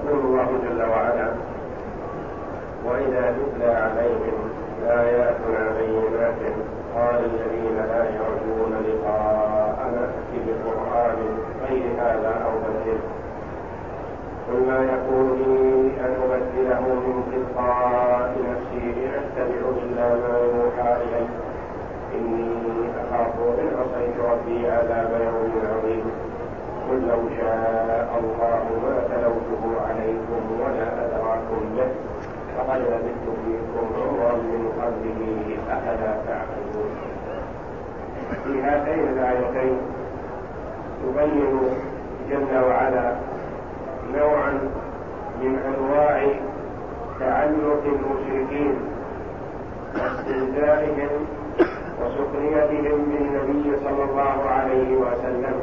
يقول الله جل وعلا: وإذا تتلى عليهم آياتنا بينات قال الذين لا يرجون لقاءنا ائت بقرآن غير هذا أو بدله قل ما يكون لي أن أبدله من تلقاء نفسي إن أتبع إلا ما يوحى إلي إني أخاف إن عصيت ربي عذاب يوم عظيم قل لو شاء الله ما تلوته عليكم ولا أدراكم به فقد لبثت فيكم عمرا من قبله أفلا تعقلون. في هاتين الآيتين يبين جل وعلا نوعا من أنواع تعلق المشركين واستهزائهم وسخريتهم بالنبي صلى الله عليه وسلم،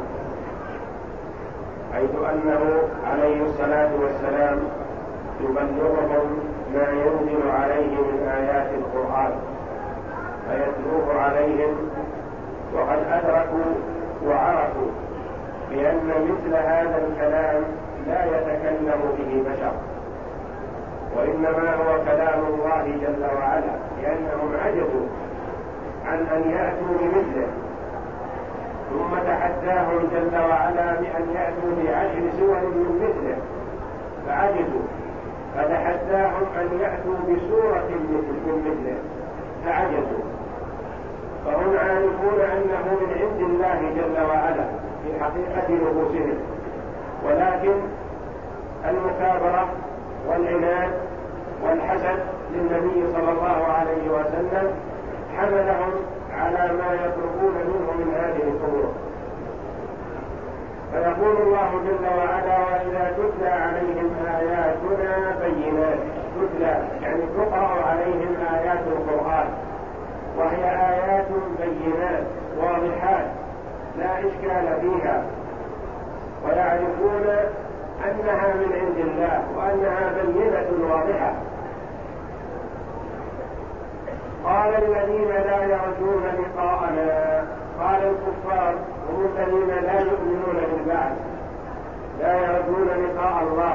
حيث أنه عليه الصلاة والسلام يبلغهم ما ينزل عليه من آيات القرآن فيتلوه عليهم، وقد أدركوا وعرفوا بأن مثل هذا الكلام لا يتكلم به بشر، وإنما هو كلام الله جل وعلا، لأنهم عجزوا عن أن يأتوا بمثله، ثم تحداهم جل وعلا بأن يأتوا بعشر سور من مثله فعجزوا، فتحداهم أن يأتوا بسورة من مثله فعجزوا، فهم عارفون أنه من عند الله جل وعلا في حقيقة نفوسهم، ولكن المكابرة والعناد والحسد للنبي صلى الله عليه وسلم حملهم على ما يطلبون منه من هذه الأمور. فيقول الله جل وعلا: وإذا تتلى عليهم آياتنا بينات، تتلى يعني تقرأ عليهم آيات القرآن، وهي آيات بينات واضحات لا إشكال فيها، ويعرفون أنها من عند الله وأنها بينة واضحة. قال الذين لا يرجون لقاءنا، قال الكفار هم الذين لا يؤمنون بالبعث، لا يرجون لقاء الله،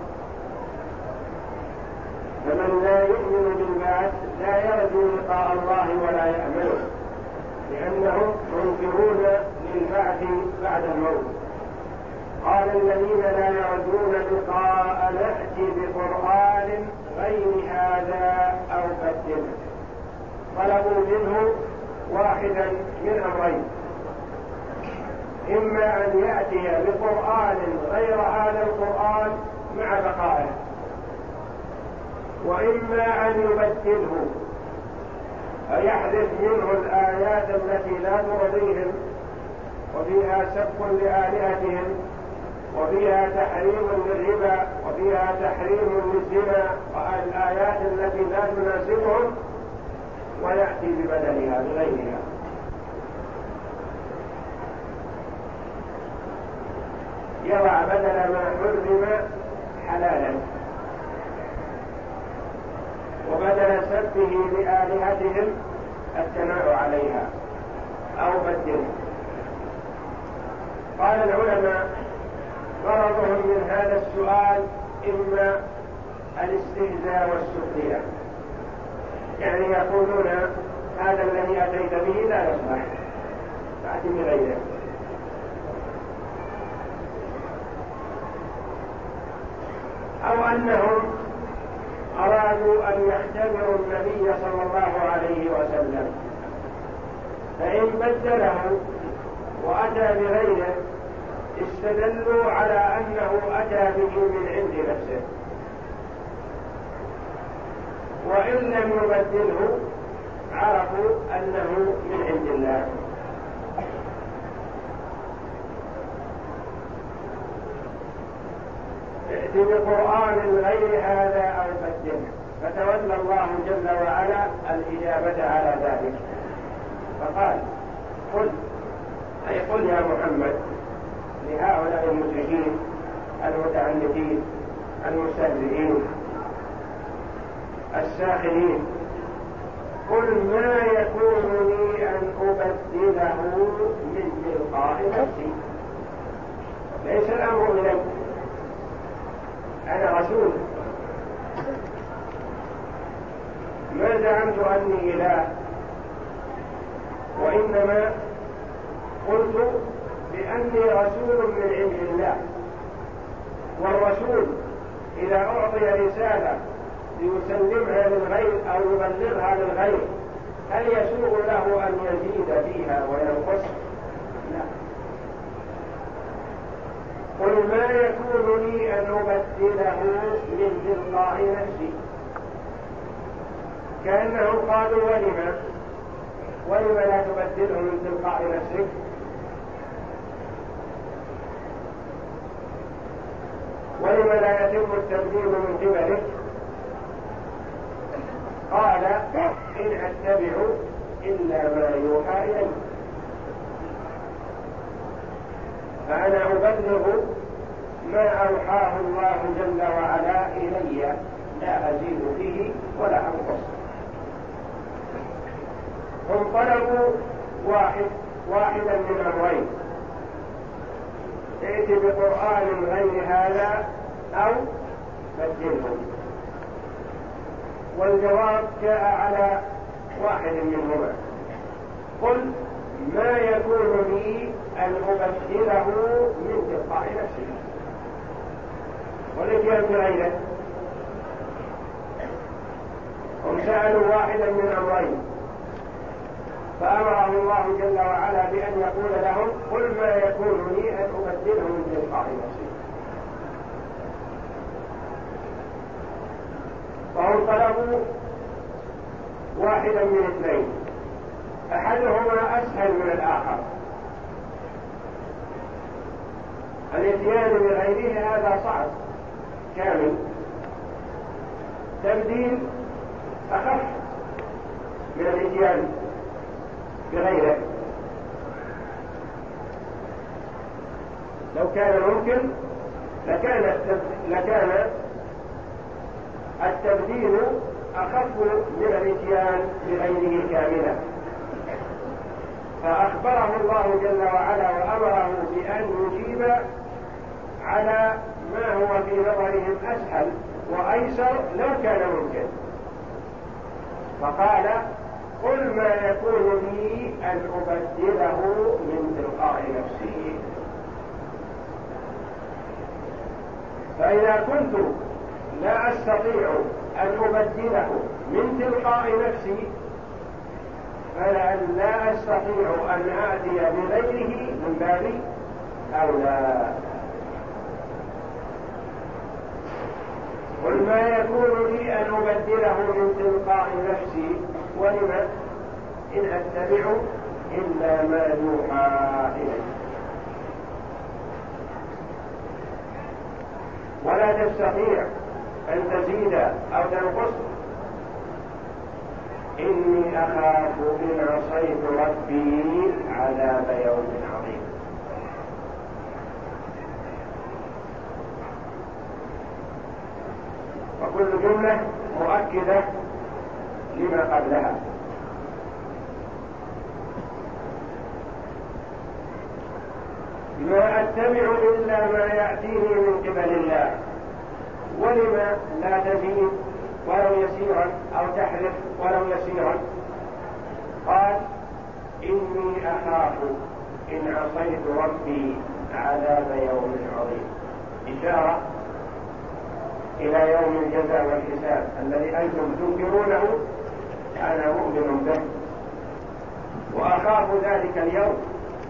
فمن لا يؤمن بالبعث لا يرجو لقاء الله ولا يأمنه، لأنهم منكرون للبعث بعد الموت. قال الذين لا يرجون لقاء نأتي بقرآن غير هذا أو بدله، طلبوا منه واحدا من أمرين: إما أن يأتي بقرآن غير هذا القرآن مع بقائه، وإما أن يبدله فيحذف منه الآيات التي لا ترضيهم وفيها سب لآلهتهم وفيها تحريم للربا وفيها تحريم للزنا والآيات التي لا تناسبهم، ويأتي ببدلها بغيرها. يضع بدل ما حرم حلالا، وبدل سبه لآلهتهم الثناء عليها أو بدله. قال العلماء: غرضهم من هذا السؤال إما الاستهزاء والسخرية، يعني يقولون هذا الذي أتيت به لا يصلح، فأتي بغيره. أو أنهم أرادوا أن يختبروا النبي صلى الله عليه وسلم، فإن بدله وأتى بغيره استدلوا على أنه أتى به من عند نفسه، وإن لم يبدله عرفوا أنه من عند الله. ائت بقرآن غير هذا أو بدله، فتولى الله جل وعلا الإجابة على ذلك، فقال: قل، أي قل يا محمد لهؤلاء المشركين المتعنتين المستهزئين الساخرين: قل ما يكون لي أن أبدله من تلقاء نفسي، ليس الأمر إلي، أنا رسول، ما زعمت أني إله، وإنما قلت بأني رسول من عند الله. والرسول إذا أعطي رسالة ليسلمها للغير أو يبلغها للغير هل يسوغ له أن يزيد فيها وينقص؟ لا. قل ما يكون لي أن أبدله من تلقاء نفسي. كأنهم قالوا ولم لا تبدله من تلقاء نفسك؟ ولم لا يتم التبديل من قبلك؟ قال إن أتبع إلا ما يوحى إلي، فأنا أبلغ ما أوحاه الله جل وعلا إلي، لا أزيد فيه ولا أنقص. هم طلبوا واحدا من أمرين: ائت بقرآن غير هذا أو بدله. والجواب جاء على واحد منهما: قل ما يكون لي أن أبدله من تلقاء نفسي. والاتيان بغيره، هم سألوا واحدا من أمرين، فأمره الله جل وعلا بأن يقول لهم: قل ما يكون لي أن أبدله من تلقاء نفسي. فهم طلبوا واحدا من اثنين، أحدهما أسهل من الآخر. الاتيان بغيره هذا صعب كامل، تبديل أخف من الاتيان بغيره. لو كان ممكن لكان التبديل أخف من الاتيان بغيره كاملا. فأخبره الله جل وعلا وأمره بأن يجيب على ما هو في نظرهم أسهل وأيسر لو كان ممكن. فقال: قل ما يكون لي أن أبدله من تلقاء نفسي. فإذا كنت لا أستطيع أن أبدله من تلقاء نفسي فلأن لا أستطيع أن آتي بغيره من باب أولى. قل ما يكون لي أن أبدله من تلقاء نفسي ولم إن أتبع إلا ما يوحى إلي. ولا تستطيع أن تزيد أو تنقص. إني أخاف إن عصيت ربي عذاب يوم عظيم. وكل جملة مؤكدة لما قبلها. ما أتبع إلا ما يأتيني من قبل الله. ولما لا تزيد ولو يسيرا أو تحرف ولو يسيرا؟ قال: إني أخاف إن عصيت ربي عذاب يوم عظيم، إشارة إلى يوم الجزاء والحساب الذي أنتم تنكرونه أنا مؤمن به، وأخاف ذلك اليوم.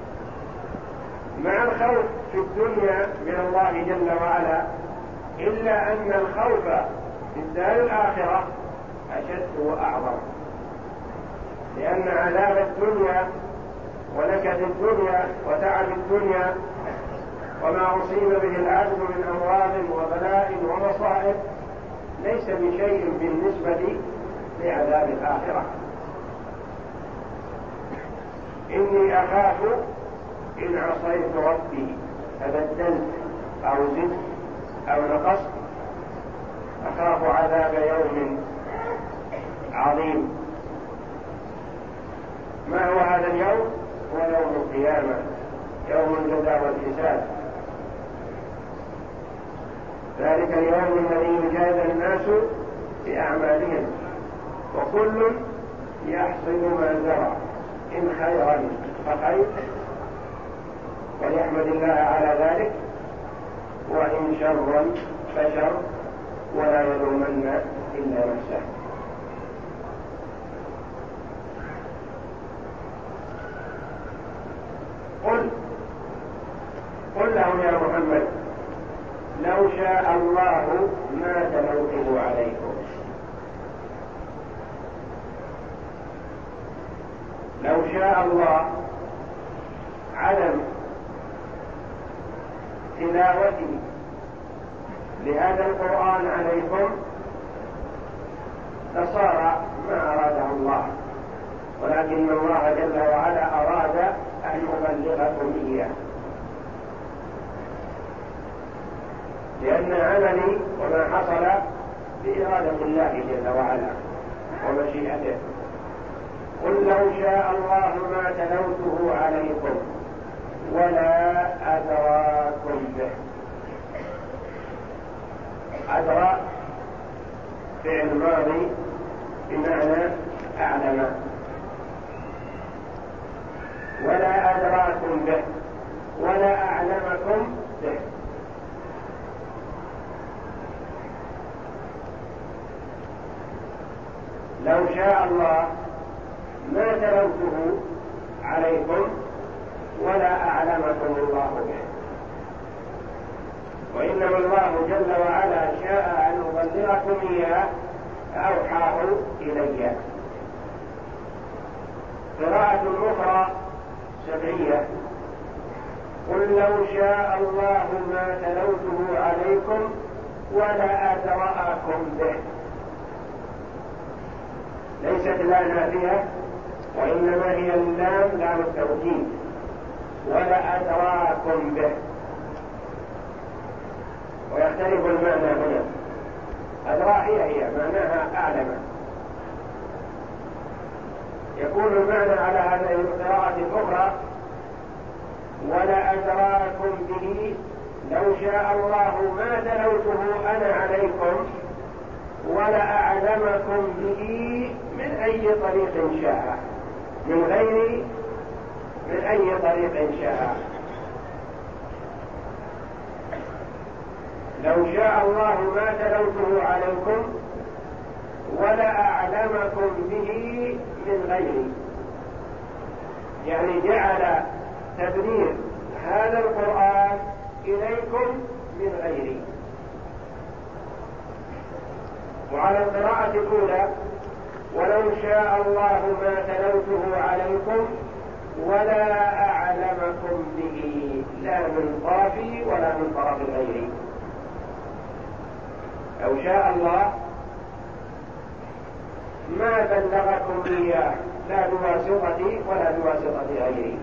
مع الخوف في الدنيا من الله جل وعلا، إلا أن الخوف في الدار الآخرة أشد وأعظم، لأن عذاب الدنيا ونكد الدنيا وتعب الدنيا وما أصيب به العبد من أمراض وبلاء ومصائب ليس بشيء بالنسبة لعذاب الآخرة. إني أخاف إن عصيت ربي فبدلت أو زدت أو نقصت، أخاف عذاب يوم عظيم. ما هو هذا اليوم؟ هو يوم القيامة، يوم الجزاء والحساب. لا ذلك اليوم الذي يجازى الناس بأعمالهم وكل يحصد ما زرع إن خيرا فخير وليحمد الله على ذلك وإن شرا فشر ولا يلومن إلا نفسه. قل لهم يا محمد لو شاء الله ما تلوته عليكم. لو شاء الله عدم تلاوتي لهذا القرآن عليكم لصار ما أراده الله، ولكن الله جل وعلا أراد أن أبلغكم إياه، لأن عملي وما حصل بإرادة الله جل وعلا ومشيئته. قل لو شاء الله ما تلوته عليكم ولا أدراكم به. أدرى فعل ماضي بمعنى أعلم، ولا أدراكم به ولا أعلمكم به. لو شاء الله ما تلوته عليكم ولا أعلمكم الله به، وإنما الله جل وعلا شاء أن أبلغكم إياه فأوحاه إلي. قراءة أخرى سبعية: قل لو شاء الله ما تلوته عليكم ولا أدراكم به. ليست لا نافية وإنما هي اللام لام التوكيد، ولا أدراكم به، ويختلف المعنى هنا. أدرى هي معناها أعلم. يكون المعنى على هذه القراءة الأخرى: ولا أدراكم به لو شاء الله ما تلوته أنا عليكم ولا أعلمكم به من أي طريق شاء، من أي طريق شاء. لو شاء الله ما تلوته عليكم ولا أعلمكم به من غيري، يعني جعل تبليغ هذا القرآن إليكم من غيري. وعلى القراءة الأولى: ولو شاء الله ما تلوته عليكم ولا أعلمكم به، لا من طرفي ولا من طرف غيري. لو شاء الله ما بلغكم إياه، لا بواسطتي ولا بواسطة غيري.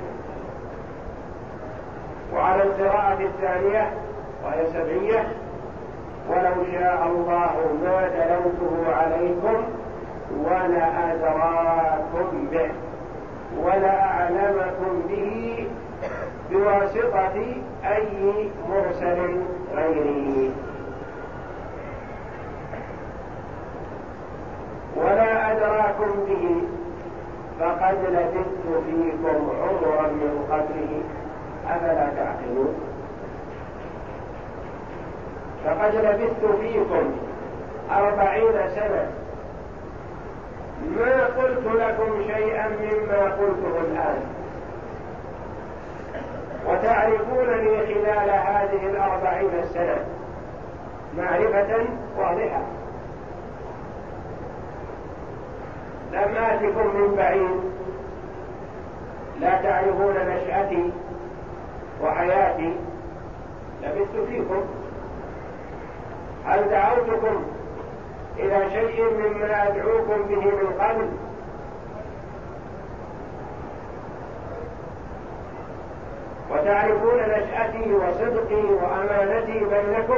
وعلى القراءة الثانية وهي سبعية: ولو شاء الله ما تلوته عليكم ولا أدراكم به ولا أعلمكم به بواسطة أي مرسل غيري. ولا أدراكم به فقد لبثت فيكم عمرا من قبله أفلا تعقلون. فقد لبثت فيكم 40 سنة ما قلت لكم شيئا مما قلته الآن، وتعرفونني خلال هذه 40 سنة معرفة واضحة. لم آتكم من بعيد، لا تعرفون نشأتي وحياتي، لبثت فيكم. هل دعوتكم إلى شيء مما أدعوكم به من قبل؟ وتعرفون نشأتي وصدقي وأمانتي بينكم.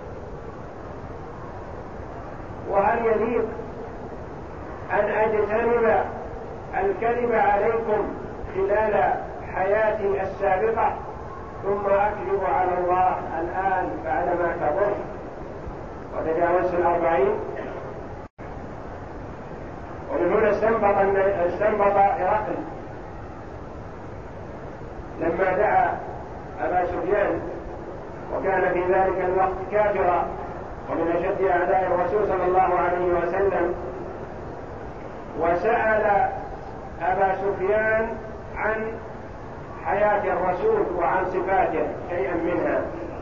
وهل يليق أن أجتنب الكذب عليكم خلال حياتي السابقة ثم أكذب على الله الآن بعدما كبرت وتجاوزت 40. ومن هنا استنبط هرقل لما دعا أبا سفيان، وكان في ذلك الوقت كافرا ومن أشد أعداء الرسول صلى الله عليه وسلم، وسأل أبا سفيان عن حياة الرسول وعن صفاته شيئا منها،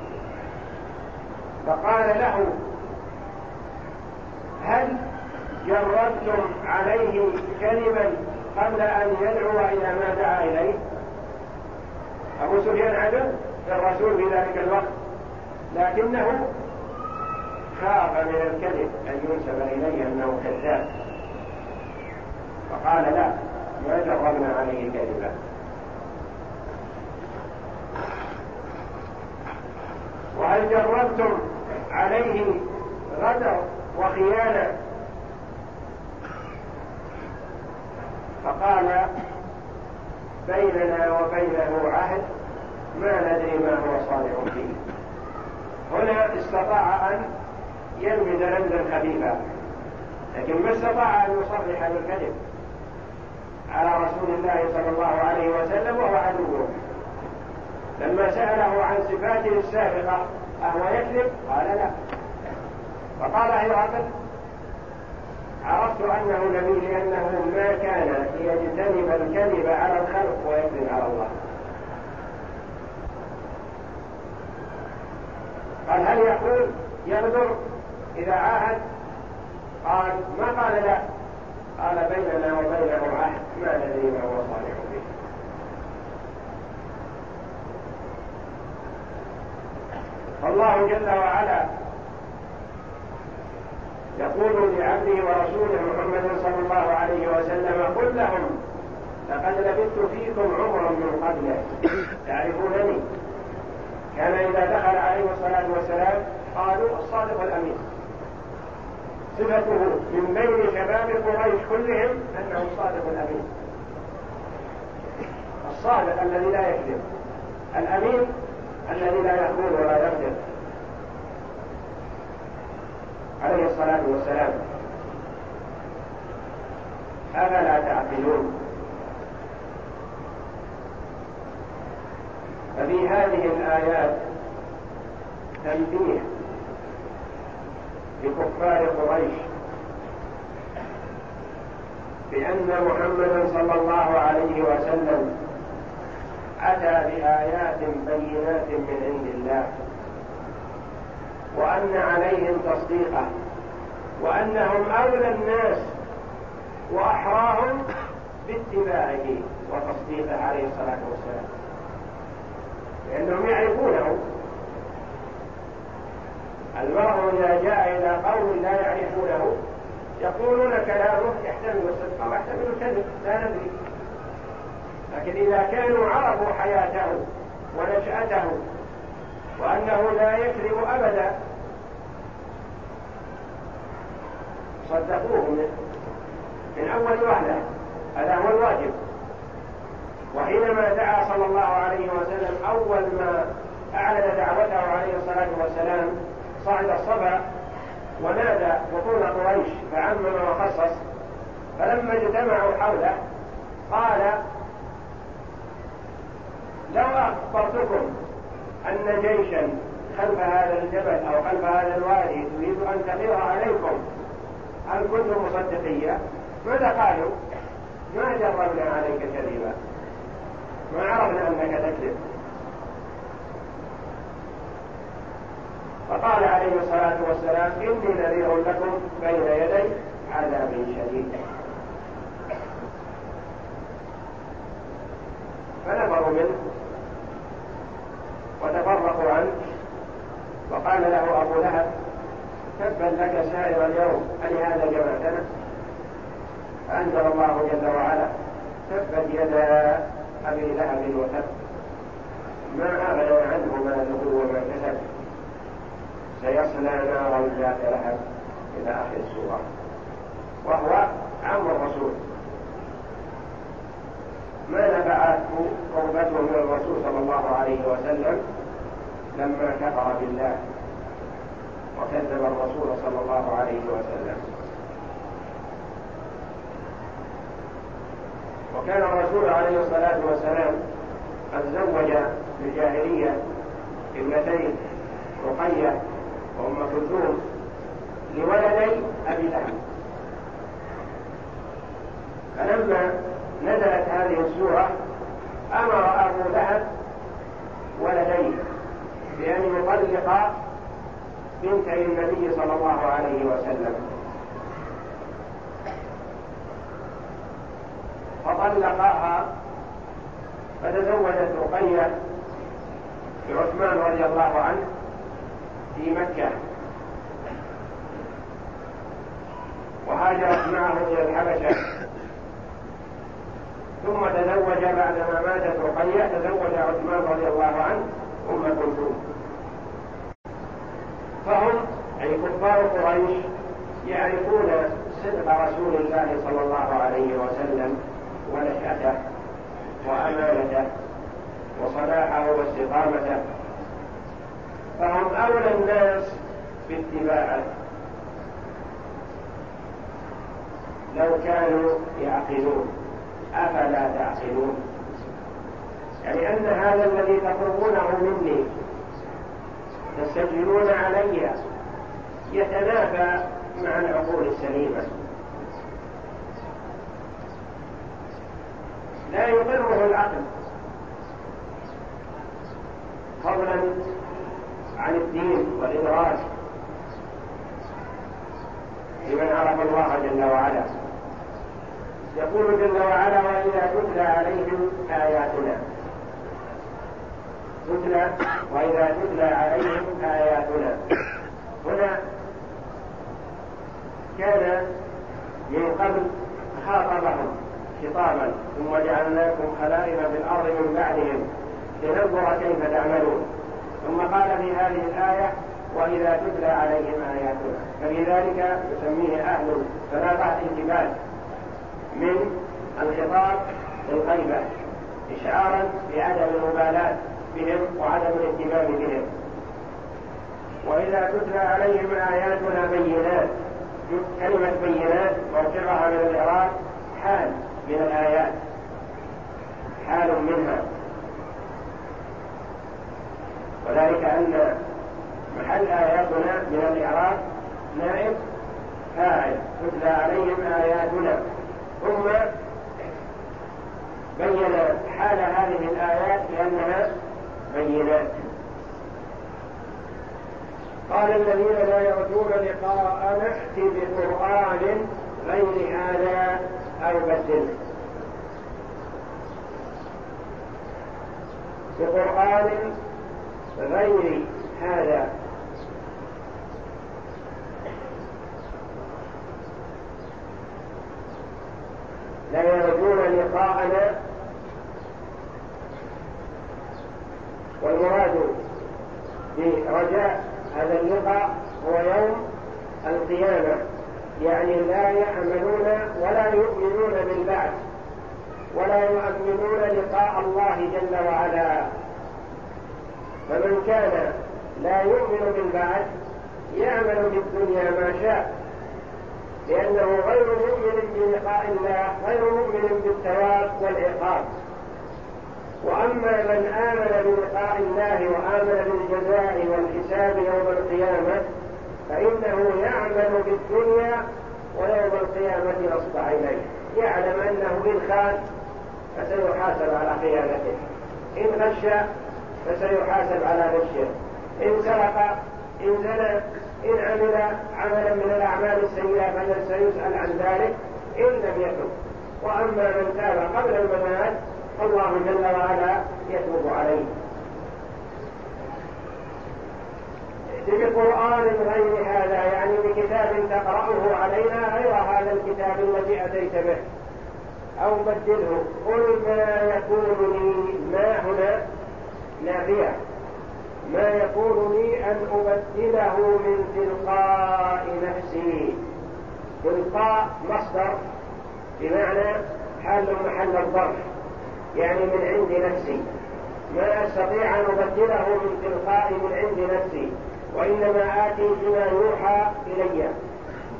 فقال له: هل جربتم عليه كلما قبل أن يدعو إلى ما دعا إليه؟ أبو سفيان عدو للرسول في ذلك الوقت، لكنه خاف من الكذب أن ينسب إليه أنه كذاب، فقال: لا، ما جربنا عليه كذبا. وهل جربتم عليه غدر وخيانة؟ فقال: بيننا وبينه عهد ما ندري ما هو صالح فيه. هنا استطاع أن يلمز لمزا خفيفا، لكن ما استطاع أن يصرح بالكذب على رسول الله صلى الله عليه وسلم وهو عدوه. لما سأله عن صفاته السابقة أهو يكذب؟ قال: لا. فقال هرقل: عرفت أنه نبي لأنه ما كان ليجتنب الكذب على الخلق ويكذب على الله. قال: هل يقول يغدر إذا عاهد؟ قال: ما قال لا، قال: بيننا وبينه عهد ما ندري ما هو صالح به. فالله جل وعلا يقول لعبده ورسوله محمد صلى الله عليه وسلم: قل لهم لقد لبثت فيكم عمرا من قبله تعرفونني. كان إذا دخل عليه الصلاة والسلام قالوا: الصادق الأمين. صفته من بين شباب قريش كلهم أنه الصادق الأمين، الصادق الذي لا يكذب، الأمين الذي لا يخون ولا يغدر عليه الصلاة والسلام. أفلا تعقلون؟ ففي هذه الآيات تنبيه لكفار قريش بأن محمدا صلى الله عليه وسلم أتى بآيات بينات من عند الله، وأن عليهم تصديقه، وأنهم أولى الناس وأحراهم باتباعه وتصديقه عليه الصلاة والسلام، لأنهم يعرفونه. المرء إذا جاء إلى قوم لا يعرفونه يقولون كلامه يحتمل الصدق ويحتمل الكذب، لا ندري. لكن إذا كانوا عرفوا حياته ونشأته وأنه لا يكذب أبدا صدقوه من أول وهلة، هذا هو الواجب. وحينما دعا صلى الله عليه وسلم أول ما أعلن دعوته عليه الصلاة والسلام صعد الصفا ونادى بطون قريش فعمم وخصص، فلما اجتمعوا حوله قال: لو أخبرتكم أن جيشا خلف هذا الجبل أو خلف هذا الوادي تريد أن تغير عليكم هل كنتم مصدقية؟ ماذا قالوا؟ ما جربنا عليك كذبا، ما عرفنا أنك تكذب. فقال عليه الصلاة والسلام: إني نذير لكم بين يدي عذاب شديد. فنفروا منه وتفرقوا عنه، وقال له أبو لهب: تبا لك سائر اليوم ألهذا جمعتنا؟ فأنزل الله جل وعلا: تبت يدا أبي لهب وتب ما أغنى عنه ماله وما كسب سيصلى نارا ذات لهب إلى آخر السورة. وهو عم الرسول، ما نفعته قربته من الرسول صلى الله عليه وسلم لما كفر بالله وكذب الرسول عليه وسلم. وكان الرسول عليه الصلاة والسلام قد زوج في الجاهلية ابنتين رقية وأم كلثوم لولدي أبي لهب. فلما نزلت هذه السورة أمر أبو لهب ولديه بأن يطلق بنتي النبي صلى الله عليه وسلم، فطلقها، فتزوجت رقية بعثمان رضي الله عنه في مكة، وهاجرت معه إلى الحبشة. ثم تزوج بعدما ماتت رقية، تزوج عثمان رضي الله عنه أم كلثوم. فهم أي كفار قريش يعرفون صدق رسول الله صلى الله عليه وسلم ونشأته وأمانته وصلاحه واستقامته، فهم أولى الناس باتباعه لو كانوا يعقلون. أفلا تعقلون؟ يعني أن هذا الذي تطلبونه مني تستجيبون علي يتنافى مع العقول السليمة، لا يقره العقل فضلا عن الدين والإدراك لمن عرف الله جل وعلا. يقول جل وعلا: وإذا تتلى عليهم آياتنا، وإذا تتلى عليهم آياتنا. هنا كان من قبل خاطبهم خطابا: ثم جعلناكم خلائف في الأرض من بعدهم لننظر كيف تعملون. ثم قال في هذه الآية: وإذا تتلى عليهم آياتنا. فلذلك يسميه أهل ثلاثة انتباه من الخطاب للغيبة، إشعارا بعدم المبالاة بهم وعدم الاهتمام بهم. وإذا تتلى عليهم آياتنا بينات، كلمة بينات موقعها من الإعراب حال من الآيات، حال منها، وذلك أن محل آياتنا من الإعراب نائب فاعل، تتلى عليهم آياتنا. ثم بين حال هذه الآيات بأنها بينات. قال: الذين لا يرجون لقاء نأت بقرآن غير هذا أو بدله، بقرآن غير هذا. لا يرجون لقاءنا، والمراد برجاء هذا اللقاء هو يوم القيامة، يعني لا يأمنون ولا يؤمنون بالبعث ولا يؤمنون لقاء الله جل وعلا. فمن كان لا يؤمن بالبعث يعمل في الدنيا ما شاء، لأنه غير مؤمن بلقاء الله، غير مؤمن بالثواب والعقاب. وأما من آمن بلقاء الله وآمن بالجزاء والحساب يوم القيامة فإنه يعمل في الدنيا ويوم القيامة نصب عينيه، يعلم أنه إن خان فسيحاسب على خيانته، إن غش فسيحاسب على غشه، إن سرق، إن زنى، إن عمل عملا من الأعمال السيئة فسيسأل عن ذلك إن لم يتب. وأما من تاب قبل الممات فالله جل وعلا يتوب عليه. بقرآن غير هذا، يعني بكتاب تقرأه علينا غير هذا الكتاب الذي أتيت به، أو بدله. قل ما يكون لي، ما هنا نافية، ما يكون لي أن أبدله من تلقاء نفسي. تلقاء مصدر بمعنى حال محل الظرف، يعني من عند نفسي، ما أستطيع أن أبدله من تلقاء من عند نفسي، وإنما آتي بما يوحى إلي.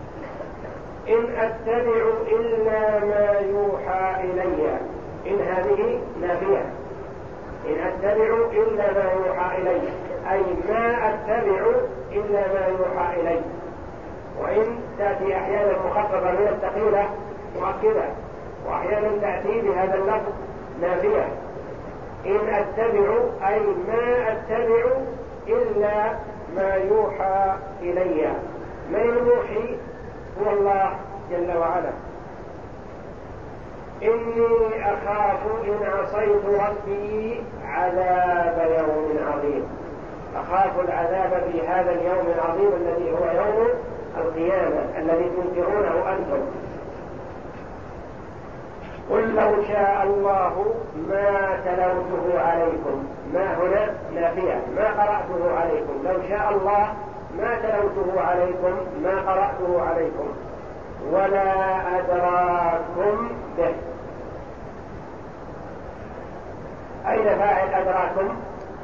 إن أتبع إلا ما يوحى إلي. إن هذه نافية، إن أتبع إلا ما يوحى إلي، أي ما أتبع إلا ما يوحى إلي. وإن تأتي أحيانا مخففة من الثقيلة مؤكدة، وأحيانا تأتي بهذا اللفظ نافية. إن أتبع أي ما أتبع إلا ما يوحى إلي. من الموحي هو الله جل وعلا. إني أخاف إن عصيت ربي عذاب يوم عظيم. أخاف العذاب في هذا اليوم العظيم الذي هو يوم القيامة الذي تنكرونه أنتم. قل لو شاء الله ما تلوته عليكم. ما هنا نافية، ما قرأته عليكم. لو شاء الله ما تلوته عليكم، ما قرأته عليكم، ولا أدراكم به. أين فاعل أدراكم؟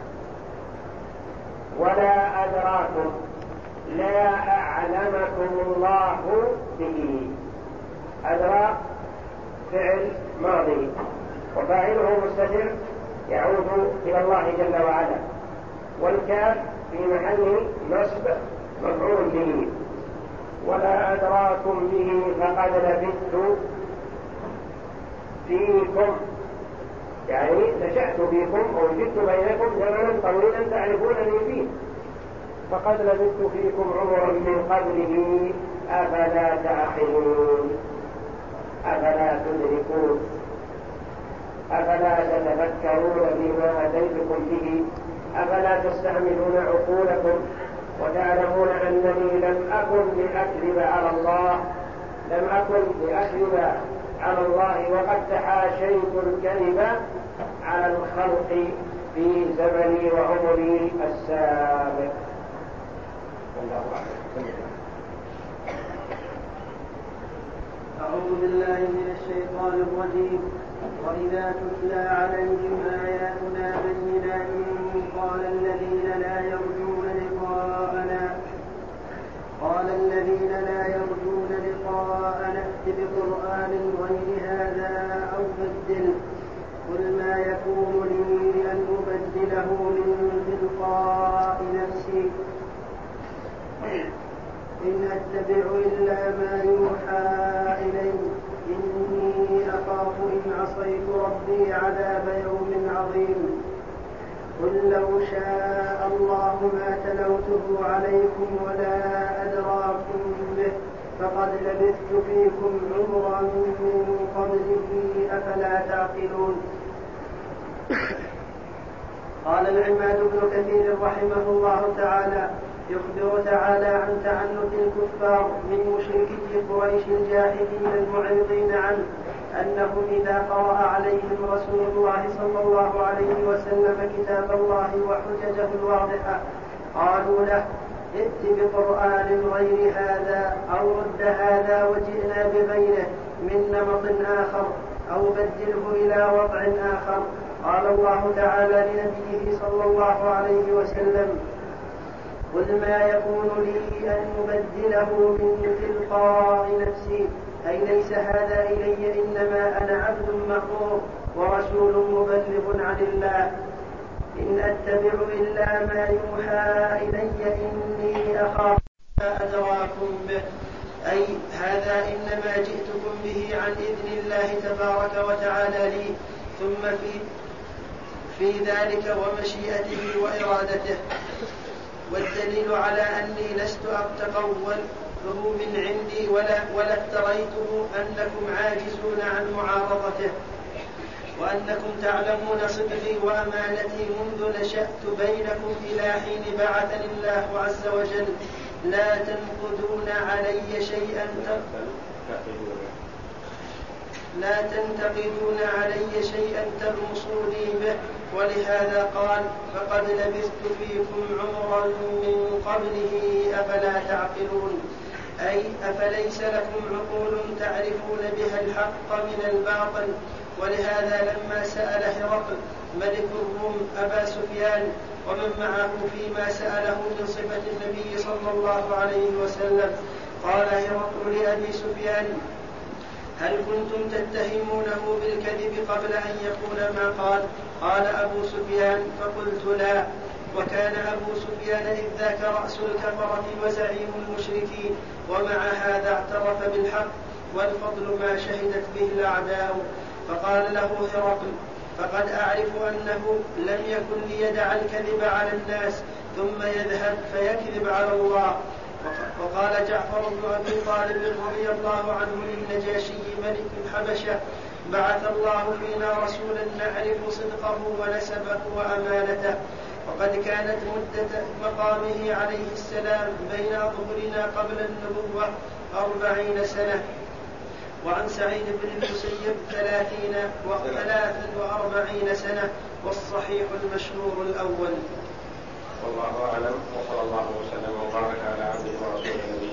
ولا أدراكم، لا أعلمكم الله به. أدراك فعل ماضي وفاعله مستتر يعود إلى الله جل وعلا، والكاف في محل نصب مفعول به. ولا أدراكم به فقد لبثت فيكم، يعني نشأت فيكم أو وجدت بينكم زمنا طويلا تعرفونني فيه. فقد لبثت فيكم عمرا من قبله أفلا تعقلون، أفلا تدركون، أفلا تتفكرون بما أتيتكم به، أفلا تستعملون عقولكم وتعلمون أنني لم أكن لأكذب على الله، لم أكن لأكذب على الله وقد تحاشيت الكذب على الخلق في زمني وعمري السابق. الله أعلم. أعوذ بالله من الشيطان الرجيم. وإذا تتلى عليهم آياتنا بينات قال الذين لا يرجون لقاءنا ائت بقرآن غير هذا أو بدله قل ما يكون لي أن أبدله من تلقاء نفسي إن أتبع إلا ما يوحى إلي إني أخاف إن عصيت ربي عذاب يوم عظيم. قل لو شاء الله ما تلوته عليكم ولا أدراكم به فقد لبثت فيكم عمرا من قبله أفلا تعقلون. قال العماد بن كثير رحمه الله تعالى يخبر تعالى عن تعنت الكفار من مشركي قريش الجاهلين المعرضين عنه أنهم إذا قرأ عليهم رسول الله صلى الله عليه وسلم كتاب الله وحججه الواضحة قالوا له ائت بقرآن غير هذا أو رد هذا وجئنا بغيره من نمط آخر أو بدله إلى وضع آخر. قال الله تعالى لنبيه صلى الله عليه وسلم قل ما يكون لي أن أبدله من تلقاء نفسي أي ليس هذا إلي إنما أنا عبد مأمور ورسول مبلغ عن الله إن أتبع إلا ما يوحى إلي إني أخاف ما أدراكم به أي هذا إنما جئتكم به عن إذن الله تبارك وتعالى لي ثم في ذلك ومشيئته وإرادته. والدليل على أني لست أتقول فهو من عندي ولا افتريته أنكم عاجزون عن معارضته وأنكم تعلمون صدقي وأمانتي منذ نشأت بينكم إلى حين بعثني الله عز وجل لا تنقضون علي شيئا ترمصوني به. ولهذا قال فقد لبثت فيكم عمرا من قبله أفلا تعقلون أي أفليس لكم عقول تعرفون بها الحق من الباطل. ولهذا لما سأل هرقل ملك الروم أبا سفيان ومن معه فيما سأله من صفة النبي صلى الله عليه وسلم قال هرقل لأبي سفيان: هل كنتم تتهمونه بالكذب قبل أن يقول ما قال؟ قال أبو سفيان: فقلت لا. وكان أبو سفيان إذ ذاك رأس الكفرة وزعيم المشركين، ومع هذا اعترف بالحق، والفضل ما شهدت به الأعداء. فقال له هرقل: فقد أعرف أنه لم يكن ليدع الكذب على الناس ثم يذهب فيكذب على الله. وقال جعفر بن أبي طالب رضي الله عنه للنجاشي ملك الحبشة: بعث الله فينا رسولا نعرف صدقه ونسبه وأمانته، وقد كانت مدة مقامه عليه السلام بين أظهرنا قبل النبوة 40 سنة. وعن سعيد بن المسيب 43 سنة، والصحيح المشهور الأول. والله أعلم، وصلى الله وسلم وبارك على عبده ورسوله